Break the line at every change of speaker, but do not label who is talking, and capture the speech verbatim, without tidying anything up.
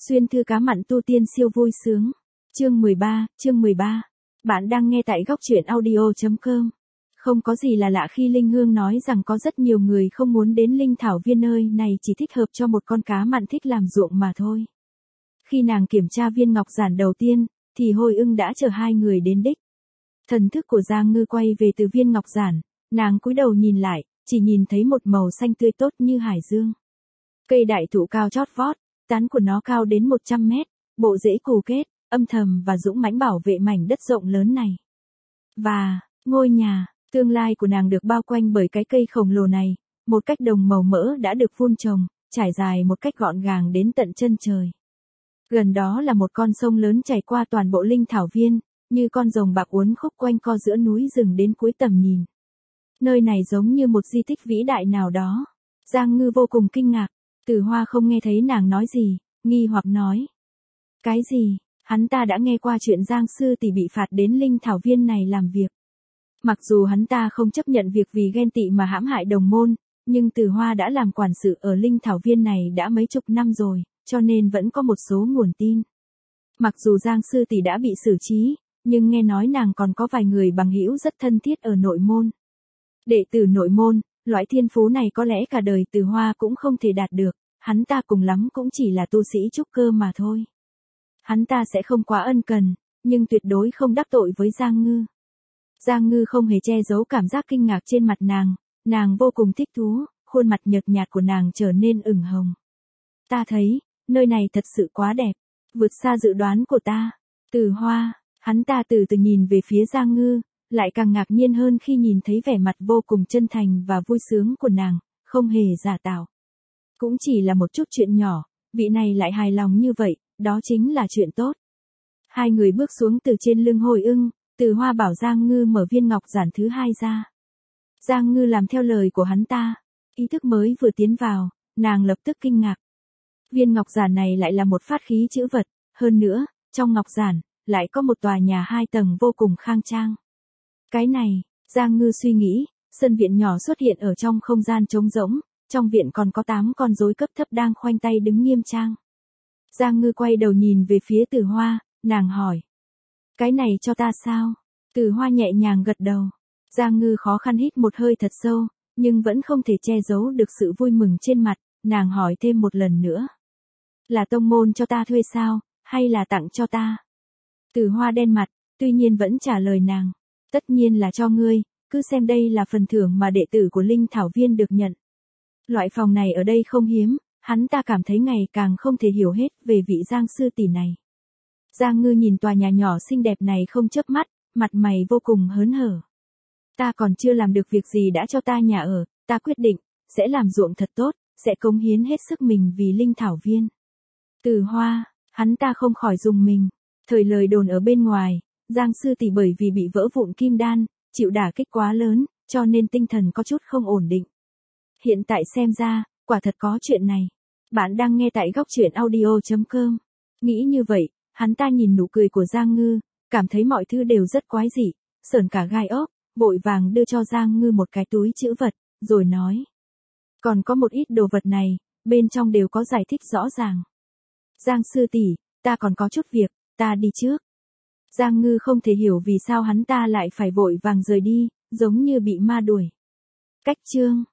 Xuyên thư cá mặn tu tiên siêu vui sướng. Chương mười ba, chương mười ba. Bạn đang nghe tại góc truyện audio chấm com. Không có gì là lạ khi Linh Hương nói rằng có rất nhiều người không muốn đến Linh Thảo Viên nơi này chỉ thích hợp cho một con cá mặn thích làm ruộng mà thôi. Khi nàng kiểm tra viên ngọc giản đầu tiên, thì Hồi Ưng đã chở hai người đến đích. Thần thức của Giang Ngư quay về từ viên ngọc giản, nàng cúi đầu nhìn lại, chỉ nhìn thấy một màu xanh tươi tốt như hải dương. Cây đại thụ cao chót vót, tán của nó cao đến một trăm mét, bộ rễ cù kết, âm thầm và dũng mãnh bảo vệ mảnh đất rộng lớn này. Và, ngôi nhà, tương lai của nàng được bao quanh bởi cái cây khổng lồ này, một cách đồng màu mỡ đã được vun trồng, trải dài một cách gọn gàng đến tận chân trời. Gần đó là một con sông lớn chảy qua toàn bộ Linh Thảo Viên, như con rồng bạc uốn khúc quanh co giữa núi rừng đến cuối tầm nhìn. Nơi này giống như một di tích vĩ đại nào đó. Giang Ngư vô cùng kinh ngạc. Từ Hoa không nghe thấy nàng nói gì, nghi hoặc nói. Cái gì? Hắn ta đã nghe qua chuyện Giang sư tỷ bị phạt đến Linh Thảo Viên này làm việc. Mặc dù hắn ta không chấp nhận việc vì ghen tị mà hãm hại đồng môn, nhưng Từ Hoa đã làm quản sự ở Linh Thảo Viên này đã mấy chục năm rồi, cho nên vẫn có một số nguồn tin. Mặc dù Giang sư tỷ đã bị xử trí, nhưng nghe nói nàng còn có vài người bằng hữu rất thân thiết ở nội môn. Đệ tử nội môn, loại thiên phú này có lẽ cả đời Từ Hoa cũng không thể đạt được, hắn ta cùng lắm cũng chỉ là tu sĩ trúc cơ mà thôi. Hắn ta sẽ không quá ân cần, nhưng tuyệt đối không đắc tội với Giang Ngư. Giang Ngư không hề che giấu cảm giác kinh ngạc trên mặt nàng, nàng vô cùng thích thú, khuôn mặt nhợt nhạt của nàng trở nên ửng hồng. Ta thấy, nơi này thật sự quá đẹp, vượt xa dự đoán của ta. Từ Hoa, hắn ta từ từ nhìn về phía Giang Ngư, lại càng ngạc nhiên hơn khi nhìn thấy vẻ mặt vô cùng chân thành và vui sướng của nàng, không hề giả tạo. Cũng chỉ là một chút chuyện nhỏ, vị này lại hài lòng như vậy, đó chính là chuyện tốt. Hai người bước xuống từ trên lưng Hồi Ưng, Từ Hoa bảo Giang Ngư mở viên ngọc giản thứ hai ra. Giang Ngư làm theo lời của hắn ta, ý thức mới vừa tiến vào, nàng lập tức kinh ngạc. Viên ngọc giản này lại là một phát khí chữ vật, hơn nữa, trong ngọc giản, lại có một tòa nhà hai tầng vô cùng khang trang. Cái này, Giang Ngư suy nghĩ, sân viện nhỏ xuất hiện ở trong không gian trống rỗng, trong viện còn có tám con rối cấp thấp đang khoanh tay đứng nghiêm trang. Giang Ngư quay đầu nhìn về phía Từ Hoa, nàng hỏi. Cái này cho ta sao? Từ Hoa nhẹ nhàng gật đầu. Giang Ngư khó khăn hít một hơi thật sâu, nhưng vẫn không thể che giấu được sự vui mừng trên mặt, nàng hỏi thêm một lần nữa. Là tông môn cho ta thuê sao, hay là tặng cho ta? Từ Hoa đen mặt, tuy nhiên vẫn trả lời nàng. Tất nhiên là cho ngươi, cứ xem đây là phần thưởng mà đệ tử của Linh Thảo Viên được nhận. Loại phòng này ở đây không hiếm, hắn ta cảm thấy ngày càng không thể hiểu hết về vị Giang sư tỷ này. Giang Ngư nhìn tòa nhà nhỏ xinh đẹp này không chớp mắt, mặt mày vô cùng hớn hở. Ta còn chưa làm được việc gì đã cho ta nhà ở, ta quyết định, sẽ làm ruộng thật tốt, sẽ cống hiến hết sức mình vì Linh Thảo Viên. Từ Hoa, hắn ta không khỏi rùng mình. Thời lời đồn ở bên ngoài, Giang sư tỷ bởi vì bị vỡ vụn kim đan, chịu đả kích quá lớn, cho nên tinh thần có chút không ổn định. Hiện tại xem ra, quả thật có chuyện này. Bạn đang nghe tại góc truyện audio chấm com. Nghĩ như vậy, hắn ta nhìn nụ cười của Giang Ngư, cảm thấy mọi thứ đều rất quái dị, sởn cả gai ốc, vội vàng đưa cho Giang Ngư một cái túi trữ vật, rồi nói. Còn có một ít đồ vật này, bên trong đều có giải thích rõ ràng. Giang sư tỷ, ta còn có chút việc, ta đi trước. Giang Ngư không thể hiểu vì sao hắn ta lại phải vội vàng rời đi, giống như bị ma đuổi. Cách chương